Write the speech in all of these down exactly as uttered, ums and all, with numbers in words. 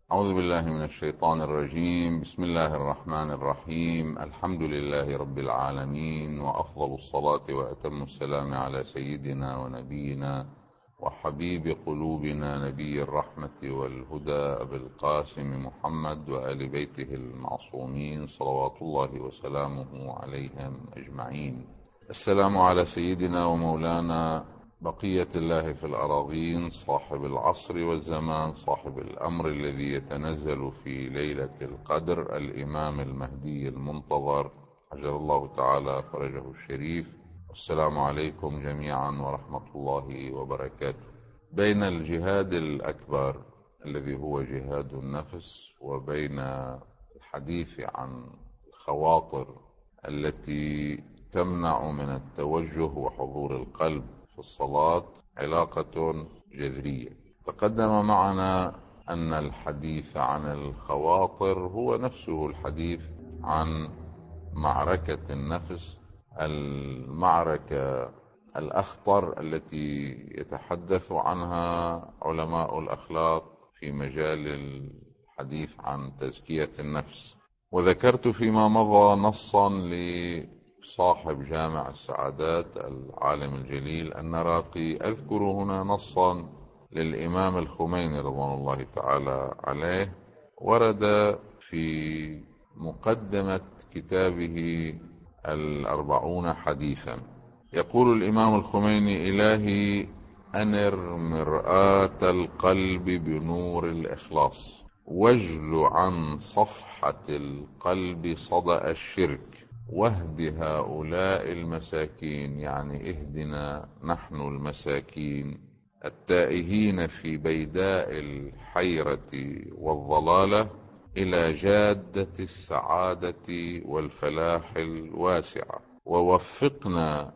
أعوذ بالله من الشيطان الرجيم. بسم الله الرحمن الرحيم. الحمد لله رب العالمين، وأفضل الصلاة وأتم السلام على سيدنا ونبينا وحبيب قلوبنا نبي الرحمة والهدى أبي القاسم محمد وآل بيته المعصومين صلوات الله وسلامه عليهم أجمعين. السلام على سيدنا ومولانا بقية الله في الأراضين، صاحب العصر والزمان، صاحب الأمر الذي يتنزل في ليلة القدر، الإمام المهدي المنتظر عجل الله تعالى فرجه الشريف. السلام عليكم جميعا ورحمة الله وبركاته. بين الجهاد الأكبر الذي هو جهاد النفس، وبين الحديث عن الخواطر التي تمنع من التوجه وحضور القلب في الصلاة، علاقة جذرية. تقدم معنا أن الحديث عن الخواطر هو نفسه الحديث عن معركة النفس، المعركة الأخطر التي يتحدث عنها علماء الأخلاق في مجال الحديث عن تزكية النفس. وذكرت فيما مضى نصا لصاحب جامع السعادات العالم الجليل النراقي، أذكر هنا نصا للإمام الخميني رضوان الله تعالى عليه، ورد في مقدمة كتابه الأربعون حديثا. يقول الإمام الخميني: إلهي أنر مرآة القلب بنور الإخلاص، واجل عن صفحة القلب صدأ الشرك، واهد هؤلاء المساكين، يعني اهدنا نحن المساكين التائهين في بيداء الحيرة والضلالة إلى جادة السعادة والفلاح الواسعة، ووفقنا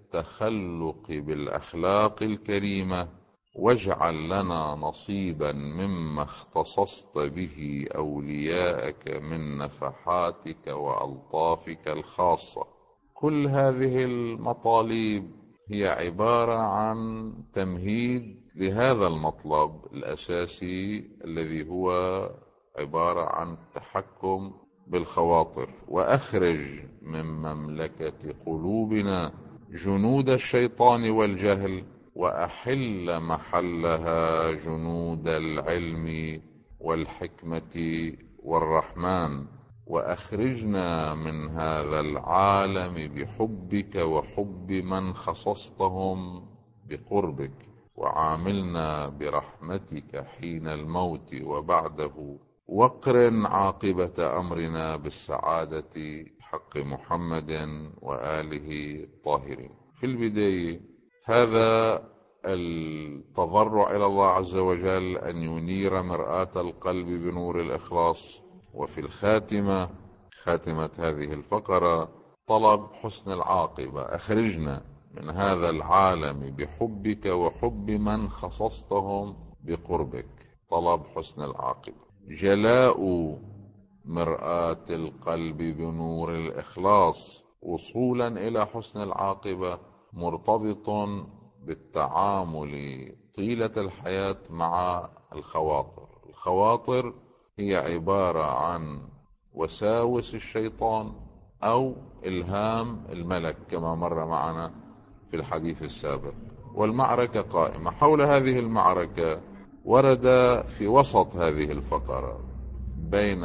للتخلق بالأخلاق الكريمة، واجعل لنا نصيبا مما اختصصت به أولياءك من نفحاتك وألطافك الخاصة. كل هذه المطالب هي عبارة عن تمهيد لهذا المطلب الأساسي الذي هو عبارة عن التحكم بالخواطر. وأخرج من مملكة قلوبنا جنود الشيطان والجهل، وأحل محلها جنود العلم والحكمة والرحمن، وأخرجنا من هذا العالم بحبك وحب من خصصتهم بقربك، وعاملنا برحمتك حين الموت وبعده، واقرن عاقبة أمرنا بالسعادة حق محمد وآله الطاهرين. في البداية هذا التضرع إلى الله عز وجل أن ينير مرآة القلب بنور الإخلاص. وفي الخاتمة، خاتمة هذه الفقرة، طلب حسن العاقبة. أخرجنا من هذا العالم بحبك وحب من خصصتهم بقربك. طلب حسن العاقبة. جلاء مرآة القلب بنور الإخلاص وصولا إلى حسن العاقبة مرتبط بالتعامل طيلة الحياة مع الخواطر. الخواطر هي عبارة عن وساوس الشيطان أو إلهام الملك كما مر معنا في الحديث السابق. والمعركة قائمة. حول هذه المعركة ورد في وسط هذه الفقرة بين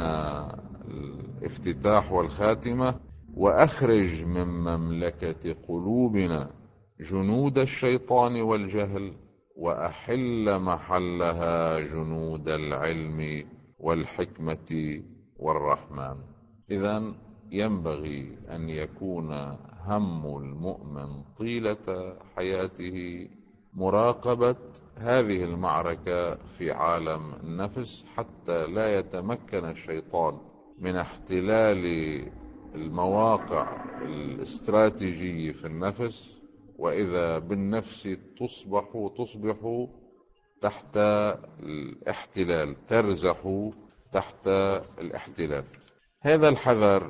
الافتتاح والخاتمة: وأخرج من مملكة قلوبنا جنود الشيطان والجهل، وأحل محلها جنود العلم والحكمة والرحمن. إذن ينبغي أن يكون هم المؤمن طيلة حياته مراقبة هذه المعركة في عالم النفس، حتى لا يتمكن الشيطان من احتلال المواقع الاستراتيجية في النفس، وإذا بالنفس تصبح تصبح تحت الاحتلال، ترزح تحت الاحتلال. هذا الحذر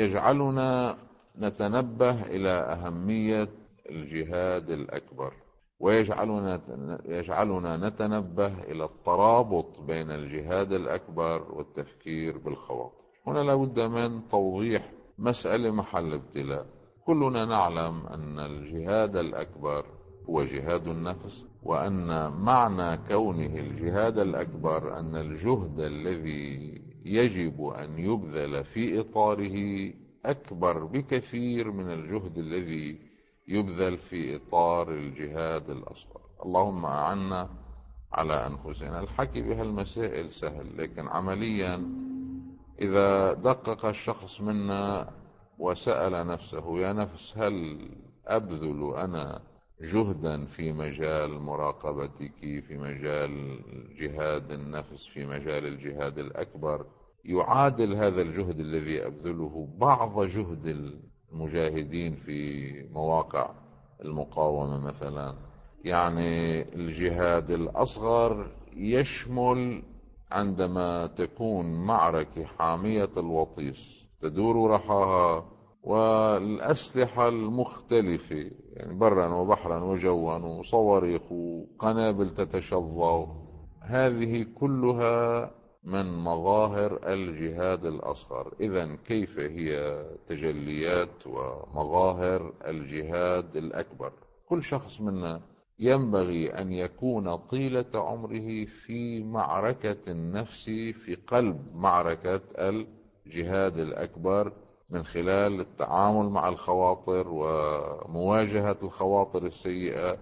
يجعلنا نتنبه إلى أهمية الجهاد الأكبر. ويجعلنا يجعلنا نتنبه إلى الترابط بين الجهاد الأكبر والتفكير بالخواطر. هنا لابد من توضيح مسألة محل ابتلاء. كلنا نعلم أن الجهاد الأكبر هو جهاد النفس، وأن معنى كونه الجهاد الأكبر أن الجهد الذي يجب أن يبذل في إطاره أكبر بكثير من الجهد الذي يبذل في إطار الجهاد الأصغر. اللهم أعنا على أنفسنا. الحكي بهالمسائل سهل، لكن عمليا إذا دقق الشخص منا وسأل نفسه: يا نفس، هل أبذل أنا جهدا في مجال مراقبتك، في مجال جهاد النفس، في مجال الجهاد الأكبر، يعادل هذا الجهد الذي أبذله بعض جهد المجاهدين في مواقع المقاومة مثلا؟ يعني الجهاد الأصغر يشمل عندما تكون معركة حامية الوطيس تدور رحاها، والأسلحة المختلفة يعني برا وبحرا وجوا وصواريخ وقنابل تتشظى، هذه كلها من مظاهر الجهاد الأصغر. إذن كيف هي تجليات ومظاهر الجهاد الأكبر؟ كل شخص منا ينبغي أن يكون طيلة عمره في معركة النفس، في قلب معركة الجهاد الأكبر، من خلال التعامل مع الخواطر ومواجهة الخواطر السيئة،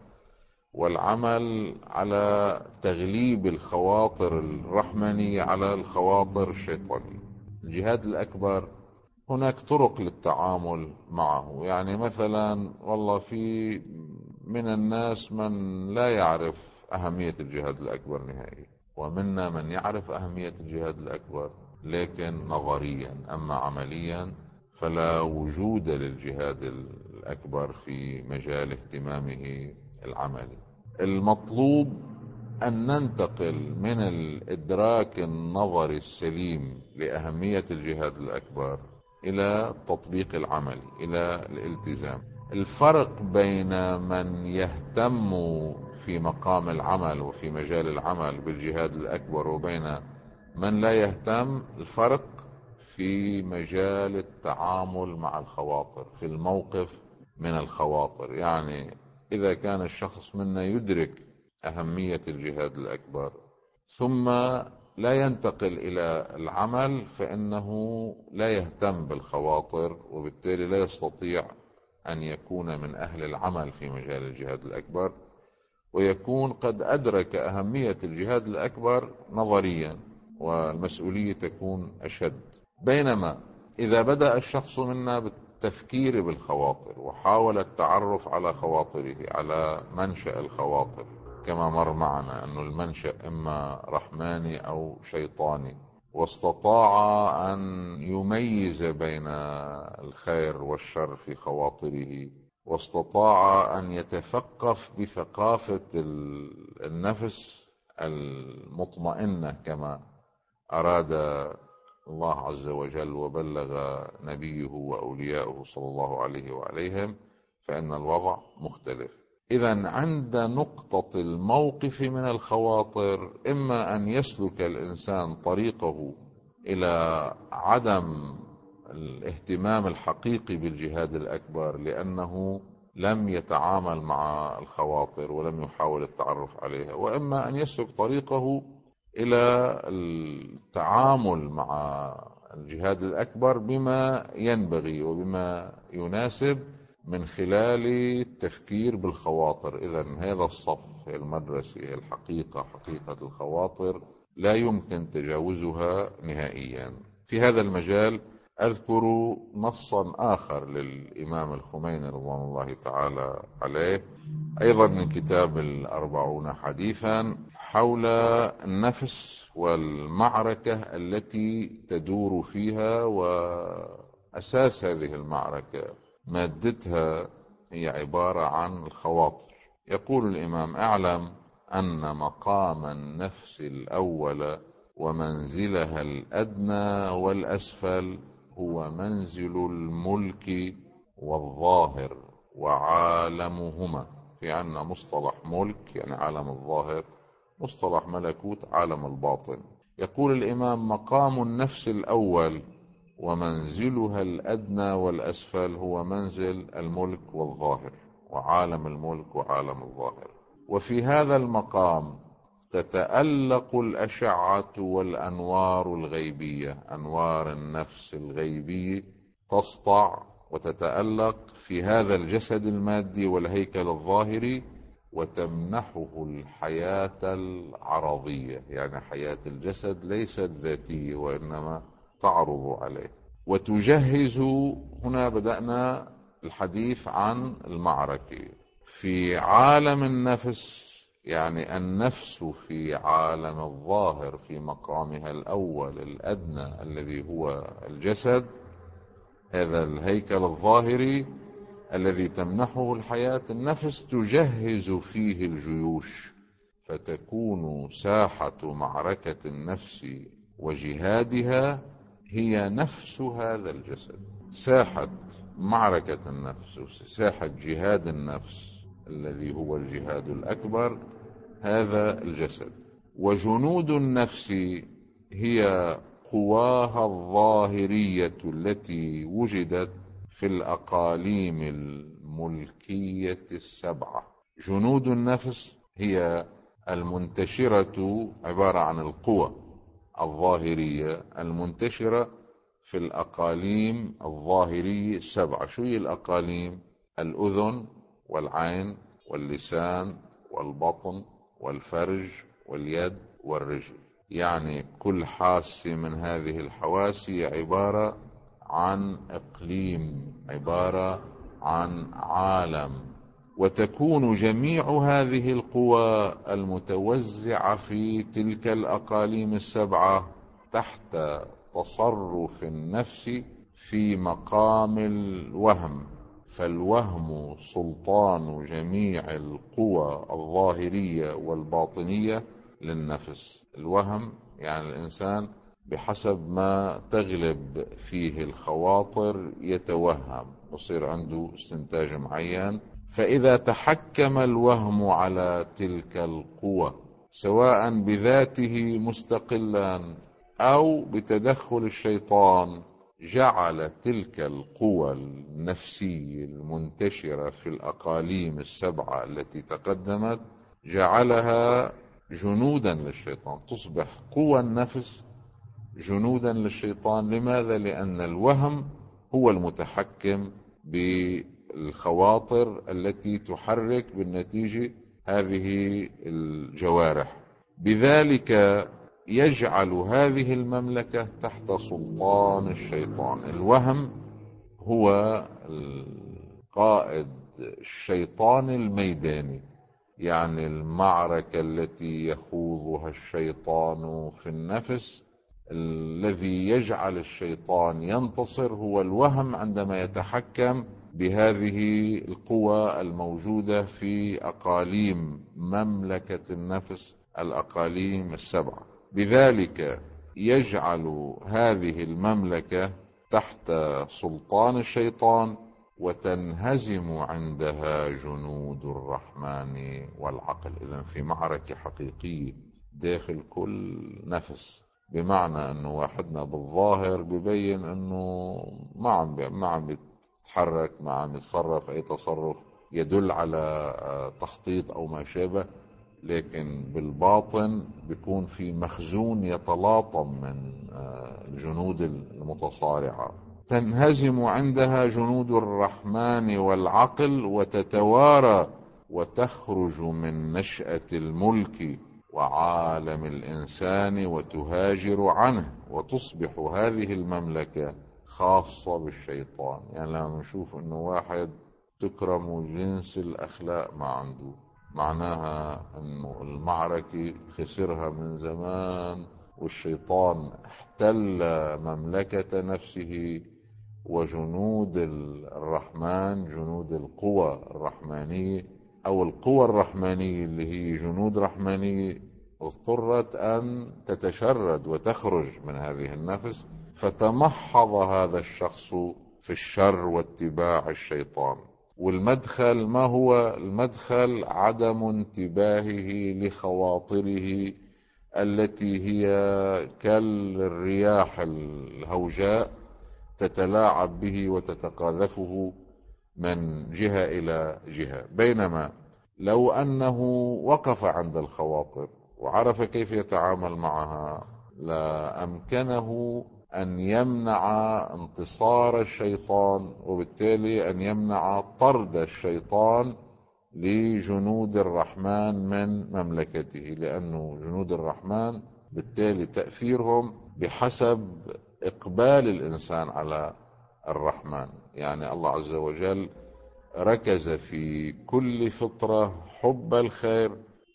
والعمل على تغليب الخواطر الرحمنية على الخواطر الشيطانية. الجهاد الأكبر هناك طرق للتعامل معه. يعني مثلا والله في من الناس من لا يعرف أهمية الجهاد الأكبر نهائيا، ومنا من يعرف أهمية الجهاد الأكبر لكن نظريا، أما عمليا فلا وجود للجهاد الأكبر في مجال اهتمامه العملي. المطلوب أن ننتقل من الإدراك النظري السليم لأهمية الجهاد الأكبر إلى التطبيق العملي، إلى الالتزام. الفرق بين من يهتم في مقام العمل وفي مجال العمل بالجهاد الأكبر وبين من لا يهتم، الفرق في مجال التعامل مع الخواطر، في الموقف من الخواطر. يعني إذا كان الشخص منا يدرك أهمية الجهاد الأكبر ثم لا ينتقل إلى العمل، فإنه لا يهتم بالخواطر، وبالتالي لا يستطيع أن يكون من أهل العمل في مجال الجهاد الأكبر، ويكون قد أدرك أهمية الجهاد الأكبر نظريا، والمسؤولية تكون أشد. بينما إذا بدأ الشخص منا بالتفكير بالخواطر وحاول التعرف على خواطره، على منشأ الخواطر، كما مر معنا أن المنشأ إما رحماني أو شيطاني، واستطاع أن يميز بين الخير والشر في خواطره، واستطاع أن يتثقف بثقافة النفس المطمئنة كما أراد الله عز وجل وبلغ نبيه وأولياؤه صلى الله عليه وعليهم، فإن الوضع مختلف. إذن عند نقطة الموقف من الخواطر إما أن يسلك الإنسان طريقه إلى عدم الاهتمام الحقيقي بالجهاد الأكبر لأنه لم يتعامل مع الخواطر ولم يحاول التعرف عليها، وإما أن يسلك طريقه إلى التعامل مع الجهاد الأكبر بما ينبغي وبما يناسب من خلال التفكير بالخواطر. إذن هذا الصف المدرسي، الحقيقة، حقيقة الخواطر، لا يمكن تجاوزها نهائيا. في هذا المجال أذكر نصا آخر للإمام الخميني رضوان الله تعالى عليه، أيضا من كتاب الأربعون حديثا، حول النفس والمعركة التي تدور فيها، وأساس هذه المعركة مادتها هي عبارة عن الخواطر. يقول الإمام: اعلم أن مقام النفس الأول ومنزلها الأدنى والأسفل هو منزل الملك والظاهر وعالمهما، في عندنا مصطلح ملك يعني عالم الظاهر، مصطلح ملكوت عالم الباطن. يقول الإمام: مقام النفس الأول ومنزلها الأدنى والأسفل هو منزل الملك والظاهر، وعالم الملك وعالم الظاهر. وفي هذا المقام تتألق الأشعة والأنوار الغيبية، أنوار النفس الغيبية تسطع وتتألق في هذا الجسد المادي والهيكل الظاهري، وتمنحه الحياة العرضية، يعني حياة الجسد ليست ذاتية وإنما تعرض عليه. وتجهز، هنا بدأنا الحديث عن المعركة في عالم النفس، يعني النفس في عالم الظاهر في مقامها الأول الأدنى الذي هو الجسد، هذا الهيكل الظاهري الذي تمنحه الحياة. النفس تجهز فيه الجيوش، فتكون ساحة معركة النفس وجهادها هي نفس هذا الجسد. ساحة معركة النفس وساحة جهاد النفس الذي هو الجهاد الأكبر هذا الجسد. وجنود النفس هي قواها الظاهرية التي وجدت في الأقاليم الملكية السبعة. جنود النفس هي المنتشرة، عبارة عن القوى الظاهرية المنتشرة في الأقاليم الظاهرية السبعة. شو هي الأقاليم؟ الأذن والعين واللسان والبطن والفرج واليد والرجل. يعني كل حاسة من هذه الحواس عبارة عن إقليم، عبارة عن عالم. وتكون جميع هذه القوى المتوزعة في تلك الأقاليم السبعة تحت تصرف النفس في مقام الوهم. فالوهم سلطان جميع القوى الظاهرية والباطنية للنفس. الوهم يعني الإنسان بحسب ما تغلب فيه الخواطر يتوهم، يصير عنده استنتاج معين. فإذا تحكم الوهم على تلك القوى سواء بذاته مستقلا أو بتدخل الشيطان، جعل تلك القوى النفسية المنتشرة في الأقاليم السبعة التي تقدمت، جعلها جنودا للشيطان. تصبح قوى النفس جنودا للشيطان. لماذا؟ لأن الوهم هو المتحكم بالخواطر التي تحرك بالنتيجة هذه الجوارح. بذلك يجعل هذه المملكة تحت سلطان الشيطان. الوهم هو القائد الشيطاني الميداني، يعني المعركة التي يخوضها الشيطان في النفس، الذي يجعل الشيطان ينتصر هو الوهم عندما يتحكم بهذه القوى الموجودة في أقاليم مملكة النفس، الأقاليم السبعة. بذلك يجعل هذه المملكة تحت سلطان الشيطان، وتنهزم عندها جنود الرحمن والعقل. إذن في معركة حقيقية داخل كل نفس، بمعنى أنه واحدنا بالظاهر ببين أنه ما عم ما عم بيتحرك، ما عم يتصرف أي تصرف يدل على تخطيط أو ما شابه، لكن بالباطن بيكون في مخزون يتلاطم من الجنود المتصارعة. تنهزم عندها جنود الرحمن والعقل وتتوارى وتخرج من نشأة الملك وعالم الإنسان وتهاجر عنه، وتصبح هذه المملكة خاصة بالشيطان. يعني لما نشوف أنه واحد تكرم جنس الأخلاق ما عنده، معناها أنه المعركة خسرها من زمان، والشيطان احتل مملكة نفسه. وجنود الرحمن، جنود القوى الرحمانية أو القوى الرحمانية اللي هي جنود رحمانية، اضطرت أن تتشرد وتخرج من هذه النفس، فتمحض هذا الشخص في الشر واتباع الشيطان. والمدخل ما هو المدخل؟ عدم انتباهه لخواطره التي هي كالرياح الهوجاء تتلاعب به وتتقاذفه من جهة إلى جهة. بينما لو أنه وقف عند الخواطر وعرف كيف يتعامل معها لأمكنه أن يمنع انتصار الشيطان، وبالتالي أن يمنع طرد الشيطان لجنود الرحمن من مملكته، لأنه جنود الرحمن بالتالي تأثيرهم بحسب إقبال الإنسان على الرحمن. يعني الله عز وجل ركز في كل فطرة حب الخير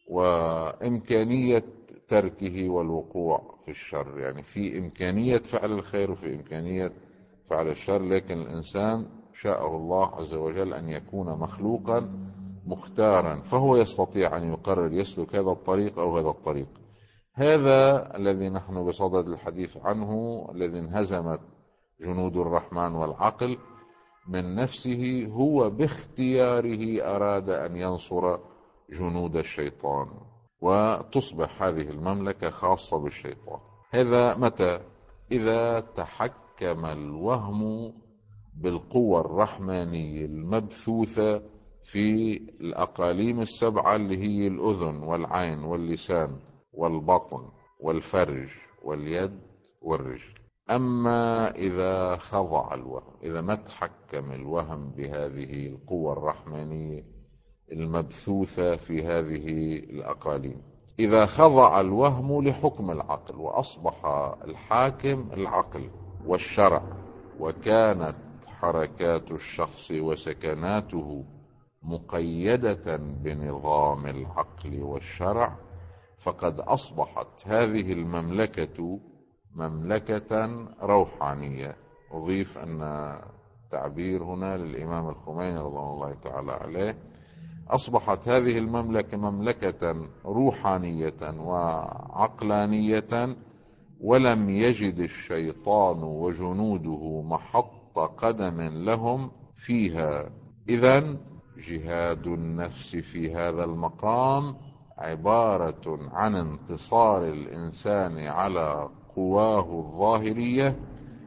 وإمكانية تركه والوقوع في الشر. يعني في إمكانية فعل الخير وفي إمكانية فعل الشر، لكن الإنسان شاءه الله عز وجل أن يكون مخلوقا مختارا، فهو يستطيع أن يقرر يسلك هذا الطريق أو هذا الطريق. هذا الذي نحن بصدد الحديث عنه، الذي انهزمت جنود الرحمن والعقل من نفسه، هو باختياره أراد أن ينصر جنود الشيطان وتصبح هذه المملكة خاصة بالشيطان. هذا متى؟ إذا تحكم الوهم بالقوى الرحمانية المبثوثة في الأقاليم السبعة اللي هي الأذن والعين واللسان والبطن والفرج واليد والرجل. أما إذا خضع الوهم، إذا ما تحكم الوهم بهذه القوى الرحمانية المبثوثة في هذه الأقاليم، إذا خضع الوهم لحكم العقل وأصبح الحاكم العقل والشرع، وكانت حركات الشخص وسكناته مقيدة بنظام العقل والشرع، فقد أصبحت هذه المملكة مملكة روحانية. أضيف أن تعبير هنا للإمام الخميني رضوان الله تعالى عليه، أصبحت هذه المملكة مملكة روحانية وعقلانية، ولم يجد الشيطان وجنوده محط قدم لهم فيها. إذن جهاد النفس في هذا المقام عبارة عن انتصار الإنسان على قواه الظاهرية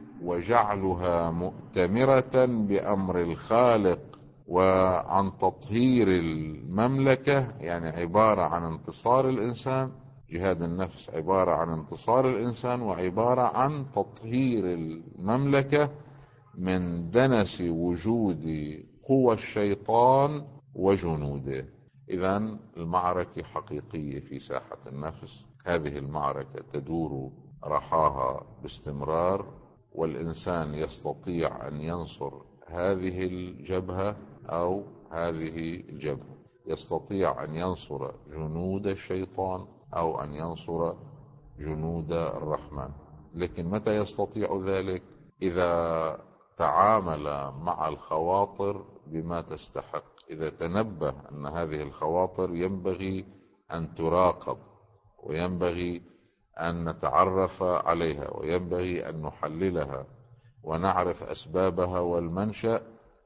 وجعلها مؤتمرة بأمر الخالق، وعن تطهير المملكة. يعني عبارة عن انتصار الإنسان، جهاد النفس عبارة عن انتصار الإنسان وعبارة عن تطهير المملكة من دنس وجود قوى الشيطان وجنوده. إذن المعركة حقيقية في ساحة النفس. هذه المعركة تدور رحاها باستمرار، والإنسان يستطيع أن ينصر هذه الجبهة أو هذه الجبهة، يستطيع أن ينصر جنود الشيطان أو أن ينصر جنود الرحمن. لكن متى يستطيع ذلك؟ إذا تعامل مع الخواطر بما تستحق، إذا تنبه أن هذه الخواطر ينبغي أن تراقب، وينبغي أن نتعرف عليها، وينبغي أن نحللها ونعرف أسبابها والمنشأ،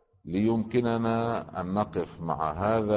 ليمكننا أن نقف مع هذا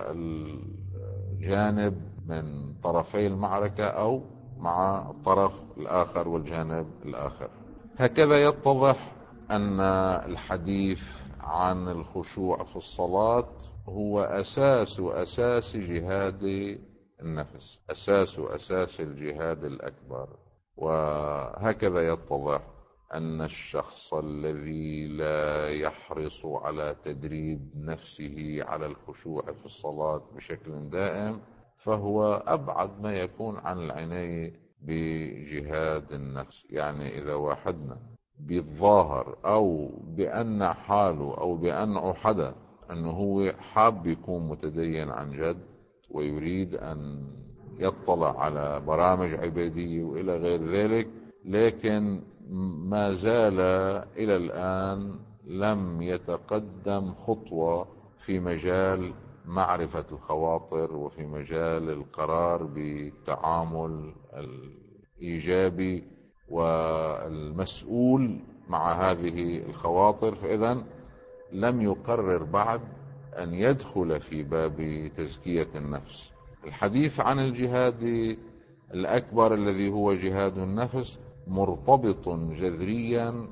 الجانب من طرفي المعركة أو مع الطرف الآخر والجانب الآخر. هكذا يتضح أن الحديث عن الخشوع في الصلاة هو أساس أساس جهاد النفس، أساس أساس الجهاد الأكبر. وهكذا يتضح أن الشخص الذي لا يحرص على تدريب نفسه على الخشوع في الصلاة بشكل دائم، فهو أبعد ما يكون عن العناية بجهاد النفس. يعني إذا واحدنا بالظاهر أو بأن حاله أو بأن حدا أنه هو حاب يكون متدين عن جد ويريد أن يطلع على برامج عبادية وإلى غير ذلك، لكن ما زال إلى الآن لم يتقدم خطوة في مجال معرفة الخواطر وفي مجال القرار بالتعامل الإيجابي والمسؤول مع هذه الخواطر. فإذن لم يقرر بعد أن يدخل في باب تزكية النفس. الحديث عن الجهاد الأكبر الذي هو جهاد النفس مرتبط جذريا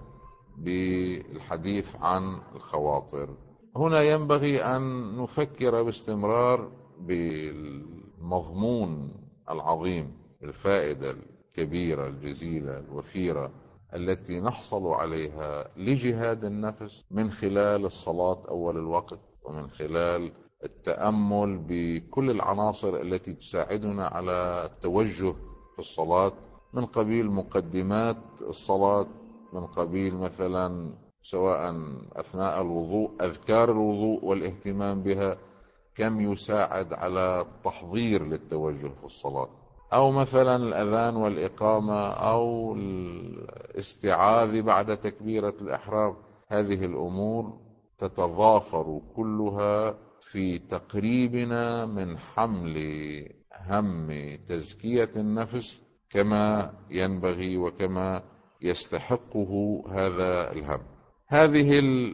بالحديث عن الخواطر. هنا ينبغي أن نفكر باستمرار بالمضمون العظيم، الفائدة الكبيرة الجزيلة الوفيرة التي نحصل عليها لجهاد النفس من خلال الصلاة أول الوقت، ومن خلال التأمل بكل العناصر التي تساعدنا على التوجه في الصلاة، من قبيل مقدمات الصلاة، من قبيل مثلا سواء أثناء الوضوء أذكار الوضوء والاهتمام بها كم يساعد على التحضير للتوجه في الصلاة، أو مثلا الأذان والإقامة أو الاستعاذة بعد تكبيرة الإحرام. هذه الأمور تتضافر كلها في تقريبنا من حمل هم تزكية النفس كما ينبغي وكما يستحقه هذا الهم. هذه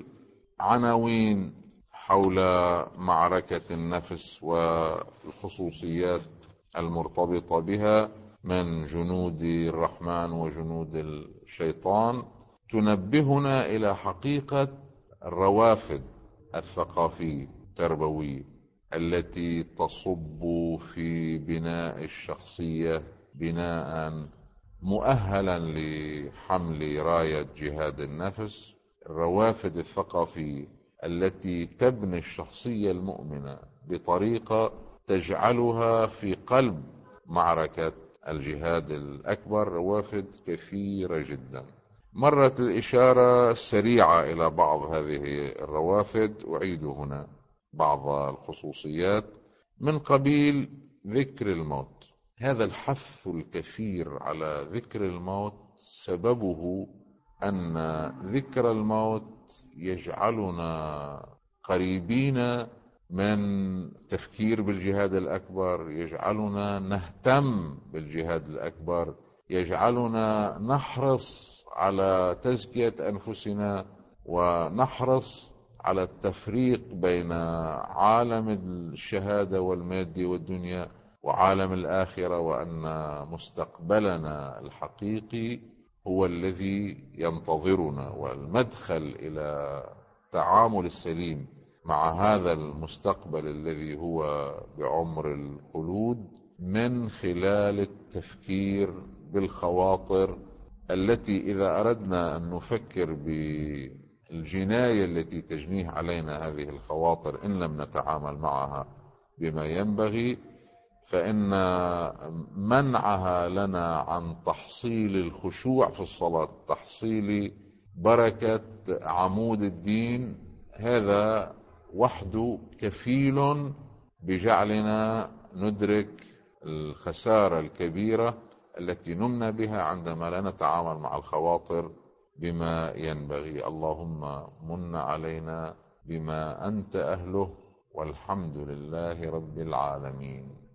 العناوين حول معركة النفس والخصوصيات المرتبطة بها من جنود الرحمن وجنود الشيطان تنبهنا إلى حقيقة الروافد الثقافية التربوية التي تصب في بناء الشخصية بناء مؤهلا لحمل راية جهاد النفس. الروافد الثقافية التي تبني الشخصية المؤمنة بطريقة تجعلها في قلب معركة الجهاد الأكبر روافد كثيرة جدا. مرت الإشارة السريعة إلى بعض هذه الروافد، أعيد هنا بعض الخصوصيات من قبيل ذكر الموت. هذا الحث الكثير على ذكر الموت سببه أن ذكر الموت يجعلنا قريبين من تفكير بالجهاد الأكبر، يجعلنا نهتم بالجهاد الأكبر، يجعلنا نحرص على تزكية أنفسنا ونحرص على التفريق بين عالم الشهادة والمادة والدنيا وعالم الآخرة، وأن مستقبلنا الحقيقي هو الذي ينتظرنا، والمدخل إلى التعامل السليم مع هذا المستقبل الذي هو بعمر الخلود من خلال التفكير بالخواطر التي إذا أردنا أن نفكر بالجناية التي تجنيه علينا هذه الخواطر إن لم نتعامل معها بما ينبغي، فإن منعها لنا عن تحصيل الخشوع في الصلاة، تحصيل بركة عمود الدين، هذا وحده كفيل بجعلنا ندرك الخسارة الكبيرة التي نمنى بها عندما لا نتعامل مع الخواطر بما ينبغي. اللهم من علينا بما أنت أهله، والحمد لله رب العالمين.